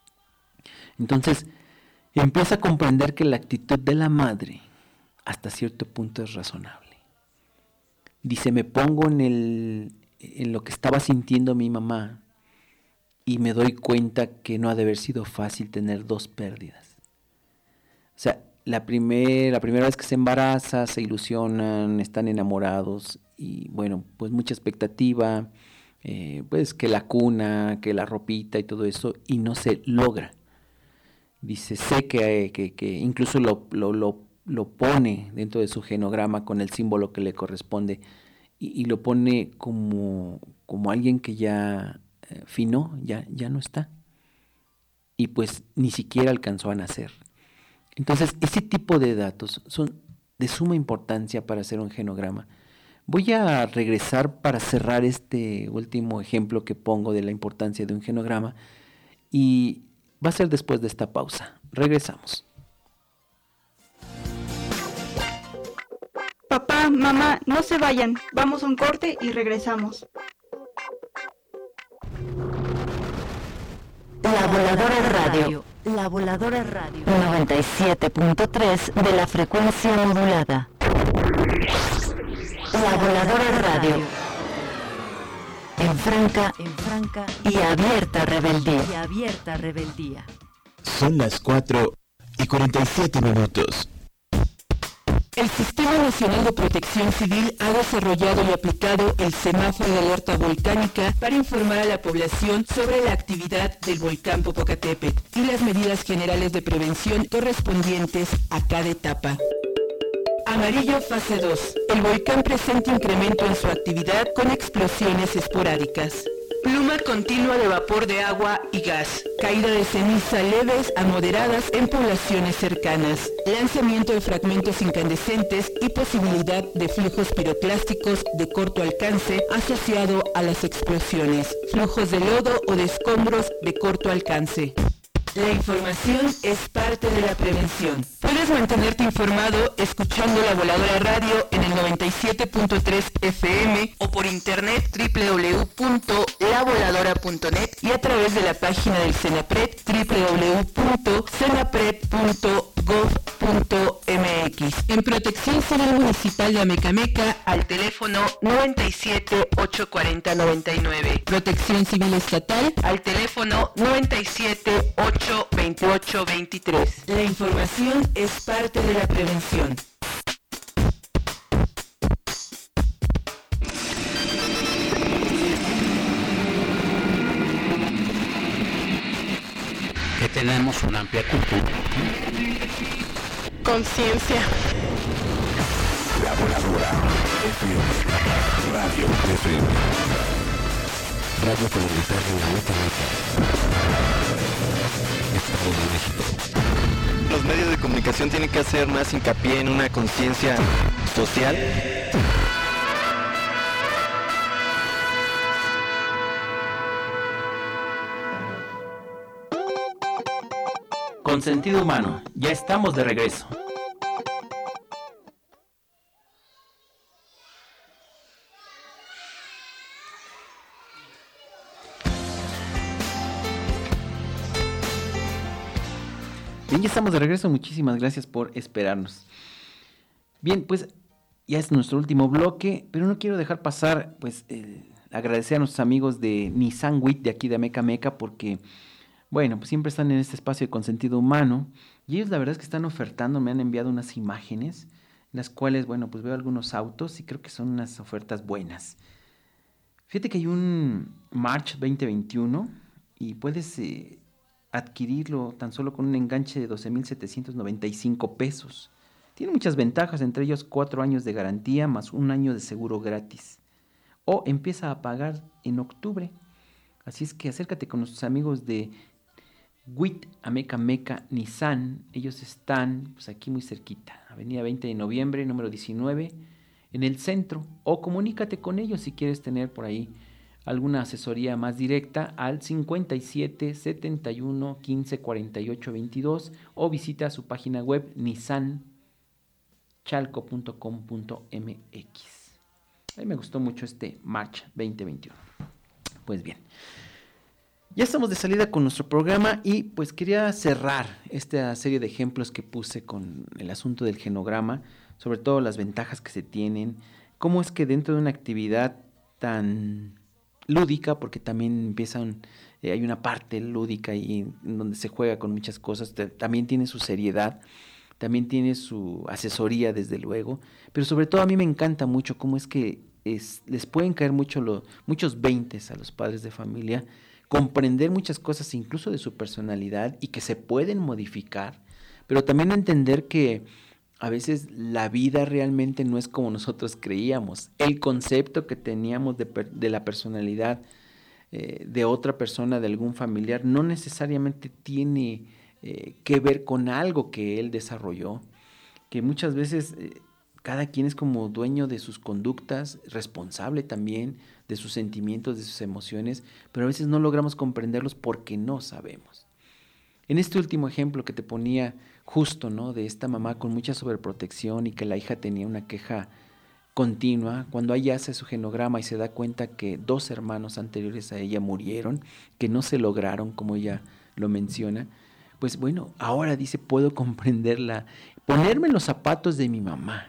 Entonces empieza a comprender que la actitud de la madre hasta cierto punto es razonable. Dice, me pongo en, el, en lo que estaba sintiendo mi mamá y me doy cuenta que no ha de haber sido fácil tener dos pérdidas. O sea, la, primer, la primera vez que se embaraza, se ilusionan, están enamorados y bueno, pues mucha expectativa, eh, pues que la cuna, que la ropita y todo eso, y no se logra. Dice, sé que, que, que incluso lo, lo, lo, lo pone dentro de su genograma con el símbolo que le corresponde y, y lo pone como, como alguien que ya eh, finó, ya, ya no está. Y pues ni siquiera alcanzó a nacer. Entonces, ese tipo de datos son de suma importancia para hacer un genograma. Voy a regresar para cerrar este último ejemplo que pongo de la importancia de un genograma y va a ser después de esta pausa. Regresamos. Papá, mamá, no se vayan. Vamos a un corte y regresamos. La Voladora Radio. La Voladora Radio. noventa y siete punto tres de la frecuencia modulada. La Voladora Radio. En franca, en franca y abierta rebeldía. Y abierta rebeldía. Son las cuatro y cuarenta y siete minutos. El Sistema Nacional de Protección Civil ha desarrollado y aplicado el semáforo de alerta volcánica para informar a la población sobre la actividad del volcán Popocatépetl y las medidas generales de prevención correspondientes a cada etapa. Amarillo fase dos. El volcán presenta incremento en su actividad con explosiones esporádicas. Pluma continua de vapor de agua y gas. caída de ceniza leves a moderadas en poblaciones cercanas, lanzamiento de fragmentos incandescentes y posibilidad de flujos piroclásticos de corto alcance asociado a las explosiones, flujos de lodo o de escombros de corto alcance. La información es parte de la prevención. Puedes mantenerte informado escuchando La Voladora Radio en el noventa y siete punto tres F M o por internet doble u doble u doble u punto la voladora punto net y a través de la página del CENAPRED doble u doble u doble u punto cenapred punto gov punto m x. En Protección Civil Municipal de Amecameca al teléfono noventa y siete, ochocientos cuarenta, noventa y nueve. Protección Civil Estatal al teléfono noventa y siete, ocho veintiocho veintitrés. La información es parte de la prevención. Que tenemos una amplia cultura. Conciencia. La Voladora F M. Radio F M. Radio Comunitaria de Amecameca. Estado de México. Los medios de comunicación tienen que hacer más hincapié en una conciencia social. Con sentido humano, ya estamos de regreso. Bien, ya estamos de regreso, muchísimas gracias por esperarnos. Bien, pues ya es nuestro último bloque, pero no quiero dejar pasar, pues, el agradecer a nuestros amigos de Nissan W I T de aquí de Amecameca, porque, bueno, pues siempre están en este espacio de consentido humano, y ellos la verdad es que están ofertando, me han enviado unas imágenes, en las cuales, bueno, pues veo algunos autos y creo que son unas ofertas buenas. Fíjate que hay un March veinte veintiuno y puedes eh, adquirirlo tan solo con un enganche de doce mil setecientos noventa y cinco pesos. Tiene muchas ventajas, entre ellos cuatro años de garantía más un año de seguro gratis. O empieza a pagar en octubre. Así es que acércate con nuestros amigos de W I T Amecameca Nissan. Ellos están pues, aquí muy cerquita, avenida veinte de noviembre, número diecinueve, en el centro. O comunícate con ellos si quieres tener por ahí alguna asesoría más directa al cincuenta y siete, setenta y uno, quince, cuarenta y ocho, veintidós o visita su página web nissan chalco punto com punto m x. A mí me gustó mucho este March veinte veintiuno. Pues bien, ya estamos de salida con nuestro programa y pues quería cerrar esta serie de ejemplos que puse con el asunto del genograma, sobre todo las ventajas que se tienen, cómo es que dentro de una actividad tan lúdica, porque también empiezan, eh, hay una parte lúdica y en donde se juega con muchas cosas, te, también tiene su seriedad, también tiene su asesoría desde luego, pero sobre todo a mí me encanta mucho cómo es que es, les pueden caer mucho lo, muchos veintes a los padres de familia, comprender muchas cosas incluso de su personalidad y que se pueden modificar, pero también entender que a veces la vida realmente no es como nosotros creíamos. El concepto que teníamos de, per, de la personalidad eh, de otra persona, de algún familiar, no necesariamente tiene eh, que ver con algo que él desarrolló, que muchas veces eh, cada quien es como dueño de sus conductas, responsable también de sus sentimientos, de sus emociones, pero a veces no logramos comprenderlos porque no sabemos. En este último ejemplo que te ponía justo, ¿no? De esta mamá con mucha sobreprotección y que la hija tenía una queja continua, cuando ella hace su genograma y se da cuenta que dos hermanos anteriores a ella murieron, que no se lograron, como ella lo menciona, pues bueno, ahora dice, puedo comprenderla, ponerme en los zapatos de mi mamá,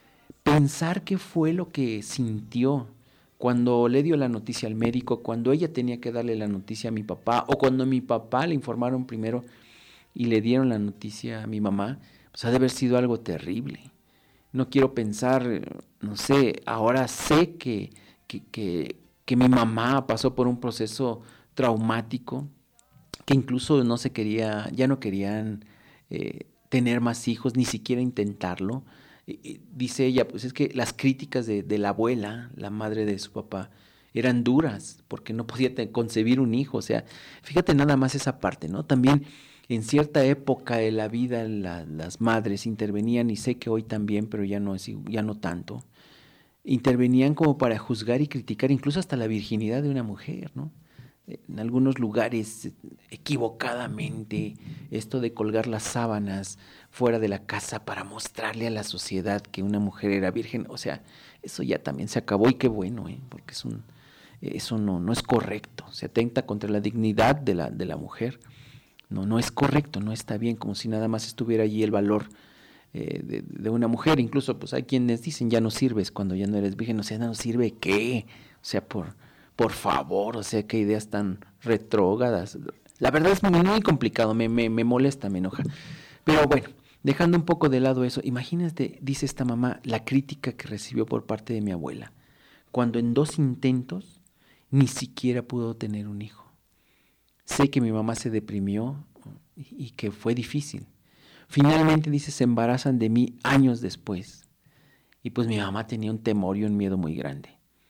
pensar qué fue lo que sintió cuando le dio la noticia al médico, cuando ella tenía que darle la noticia a mi papá, o cuando mi papá le informaron primero y le dieron la noticia a mi mamá, pues ha de haber sido algo terrible. No quiero pensar, no sé, ahora sé que, que, que, que mi mamá pasó por un proceso traumático, que incluso no se quería, ya no querían eh, tener más hijos, ni siquiera intentarlo. Eh, dice ella, pues es que las críticas de, de la abuela, la madre de su papá, eran duras porque no podía te- concebir un hijo. O sea, fíjate nada más esa parte, ¿no? También en cierta época de la vida la, las madres intervenían, y sé que hoy también, pero ya no, es, ya no tanto, intervenían como para juzgar y criticar incluso hasta la virginidad de una mujer, ¿no? En algunos lugares, equivocadamente, esto de colgar las sábanas fuera de la casa para mostrarle a la sociedad que una mujer era virgen, o sea, eso ya también se acabó, y qué bueno, ¿eh? Porque es un, eso no, no es correcto, se atenta contra la dignidad de la, de la mujer, no, no es correcto, no está bien, como si nada más estuviera allí el valor eh, de, de una mujer. Incluso pues hay quienes dicen ya no sirves cuando ya no eres virgen, o sea, no sirve qué, o sea, por... Por favor, o sea, qué ideas tan retrógradas. La verdad es muy, muy complicado, me, me, me molesta, me enoja. Pero bueno, dejando un poco de lado eso, imagínate, dice esta mamá, la crítica que recibió por parte de mi abuela, cuando en dos intentos ni siquiera pudo tener un hijo. Sé que mi mamá se deprimió y, y que fue difícil. Finalmente, dice, se embarazan de mí años después. Y pues mi mamá tenía un temor y un miedo muy grande.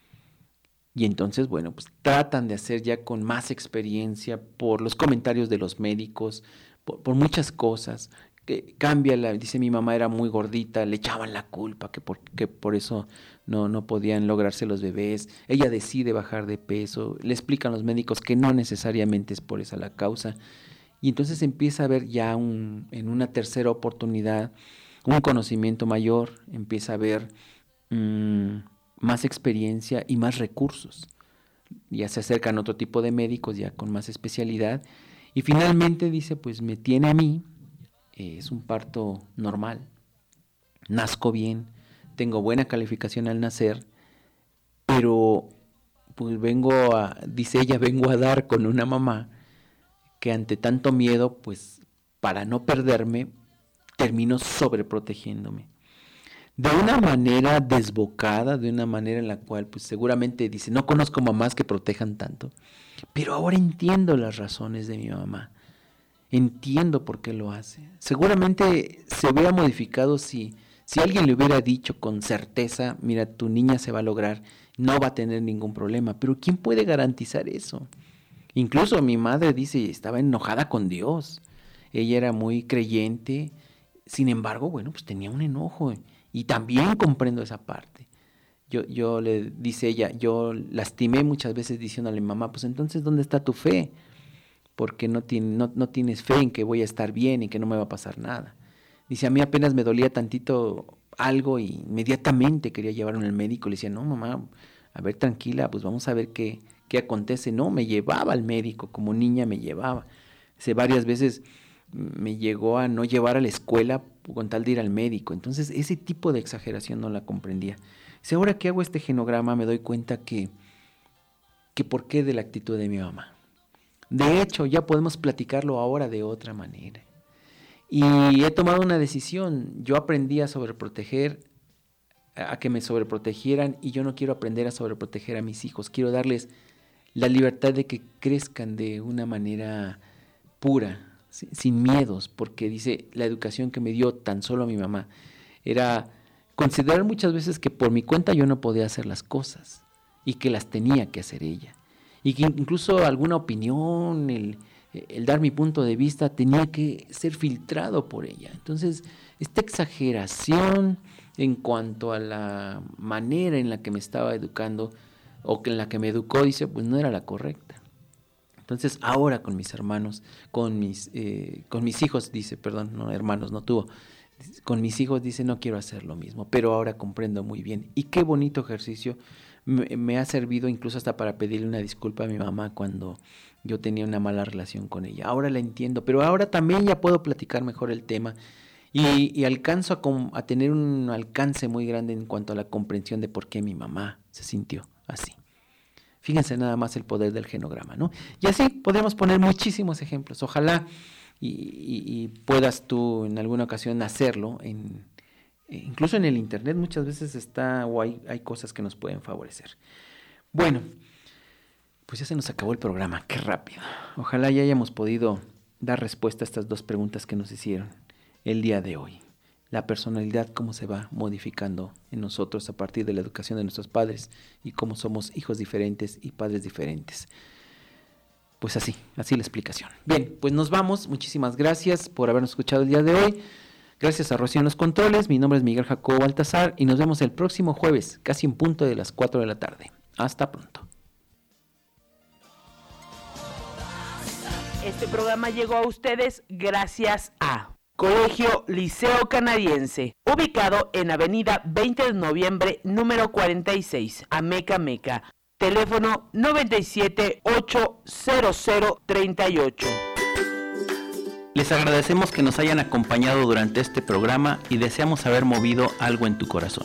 Y entonces, bueno, pues tratan de hacer ya con más experiencia por los comentarios de los médicos, por, por muchas cosas. Que cambia, la, dice mi mamá era muy gordita, le echaban la culpa, que por, que por eso no, no podían lograrse los bebés. Ella decide bajar de peso, le explican los médicos que no necesariamente es por esa la causa. Y entonces empieza a haber ya un, en una tercera oportunidad un conocimiento mayor, empieza a haber... Mmm, más experiencia y más recursos. Ya se acercan otro tipo de médicos ya con más especialidad, y finalmente dice, pues me tiene a mí, eh, es un parto normal, nazco bien, tengo buena calificación al nacer, pero pues vengo a, dice ella, vengo a dar con una mamá que ante tanto miedo, pues para no perderme, termino sobreprotegiéndome. De una manera desbocada, de una manera en la cual pues seguramente dice, no conozco mamás que protejan tanto, pero ahora entiendo las razones de mi mamá, entiendo por qué lo hace. Seguramente se hubiera modificado si, si alguien le hubiera dicho con certeza, mira, tu niña se va a lograr, no va a tener ningún problema, pero ¿quién puede garantizar eso? Incluso mi madre dice, estaba enojada con Dios, ella era muy creyente, sin embargo, bueno, pues tenía un enojo. Y también comprendo esa parte. Yo, yo le dice ella, yo lastimé muchas veces diciéndole, mamá, pues entonces, ¿dónde está tu fe? Porque no, tiene, no, no tienes fe en que voy a estar bien y que no me va a pasar nada. Dice, a mí apenas me dolía tantito algo y inmediatamente quería llevarme al médico. Le decía, no, mamá, a ver, tranquila, pues vamos a ver qué, qué acontece. No, me llevaba al médico, como niña me llevaba. Dice, varias veces me llegó a no llevar a la escuela con tal de ir al médico. Entonces ese tipo de exageración no la comprendía. Si ahora que hago este genograma me doy cuenta que, que por qué de la actitud de mi mamá. De hecho, ya podemos platicarlo ahora de otra manera. Y he tomado una decisión. Yo aprendí a sobreproteger, a que me sobreprotegieran, y yo no quiero aprender a sobreproteger a mis hijos. Quiero darles la libertad de que crezcan de una manera pura, sin miedos, porque dice, la educación que me dio tan solo mi mamá era considerar muchas veces que por mi cuenta yo no podía hacer las cosas y que las tenía que hacer ella, y que incluso alguna opinión, el, el dar mi punto de vista tenía que ser filtrado por ella. Entonces, esta exageración en cuanto a la manera en la que me estaba educando o en la que me educó, dice, pues no era la correcta. Entonces ahora con mis hermanos, con mis, eh, con mis hijos, dice, perdón, no hermanos, no tuvo, con mis hijos dice, no quiero hacer lo mismo, pero ahora comprendo muy bien. Y qué bonito ejercicio, me, me ha servido incluso hasta para pedirle una disculpa a mi mamá cuando yo tenía una mala relación con ella. Ahora la entiendo, pero ahora también ya puedo platicar mejor el tema y, y alcanzo a, a tener un alcance muy grande en cuanto a la comprensión de por qué mi mamá se sintió así. Fíjense nada más el poder del genograma, ¿no? Y así podemos poner muchísimos ejemplos. Ojalá y, y, y puedas tú en alguna ocasión hacerlo. En, incluso en el internet muchas veces está o hay, hay cosas que nos pueden favorecer. Bueno, pues ya se nos acabó el programa. Qué rápido. Ojalá ya hayamos podido dar respuesta a estas dos preguntas que nos hicieron el día de hoy. la personalidad, cómo se va modificando en nosotros a partir de la educación de nuestros padres y cómo somos hijos diferentes y padres diferentes. Pues así, así la explicación. Bien, pues nos vamos. Muchísimas gracias por habernos escuchado el día de hoy. Gracias a Rocío en los controles. Mi nombre es Miguel Jacobo Baltasar y nos vemos el próximo jueves, casi en punto de las cuatro de la tarde. Hasta pronto. Este programa llegó a ustedes gracias a Colegio Liceo Canadiense, ubicado en Avenida veinte de noviembre, número cuarenta y seis, Ameca Meca. Teléfono noventa y siete, ochocientos treinta y ocho. Les agradecemos que nos hayan acompañado durante este programa y deseamos haber movido algo en tu corazón.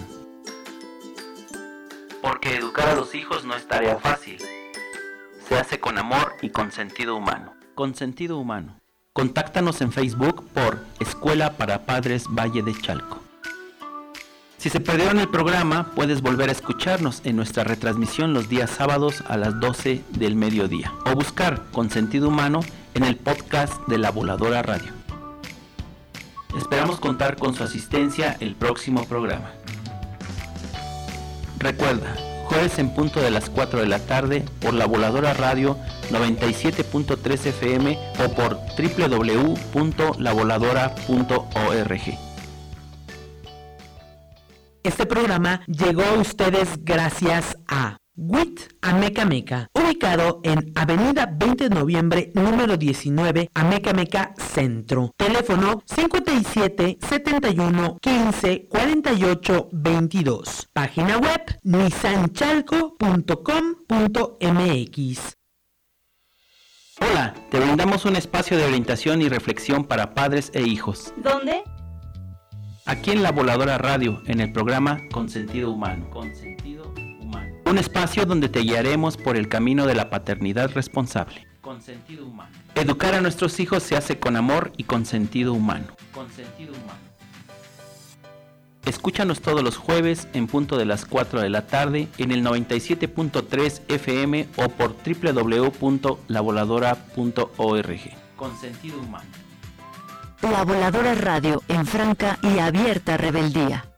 Porque educar a los hijos no es tarea fácil. Se hace con amor y con sentido humano. Con sentido humano. Contáctanos en Facebook por Escuela para Padres Valle de Chalco. Si se perdieron el programa, puedes volver a escucharnos en nuestra retransmisión los días sábados a las doce del mediodía o buscar Con Sentido Humano en el podcast de La Voladora Radio. Esperamos contar con su asistencia el próximo programa. Recuerda, jueves en punto de las cuatro de la tarde por La Voladora Radio noventa y siete punto tres F M o por doble u doble u doble u punto la voladora punto org. Este programa llegó a ustedes gracias a W I T Ameca Meca, ubicado en Avenida veinte de noviembre, número diecinueve, Ameca Meca Centro. Teléfono cincuenta y siete, setenta y uno, quince, cuarenta y ocho, veintidós. Página web nissan chalco punto com punto m x. Hola, te brindamos un espacio de orientación y reflexión para padres e hijos. ¿Dónde? Aquí en La Voladora Radio, en el programa Con Sentido Humano. Con Sentido Humano. Un espacio donde te guiaremos por el camino de la paternidad responsable. Con Sentido Humano. Educar a nuestros hijos se hace con amor y con sentido humano. Con sentido humano. Escúchanos todos los jueves en punto de las cuatro de la tarde en el noventa y siete punto tres F M o por doble u doble u doble u punto la voladora punto org. Con sentido humano. La Voladora Radio en franca y abierta rebeldía.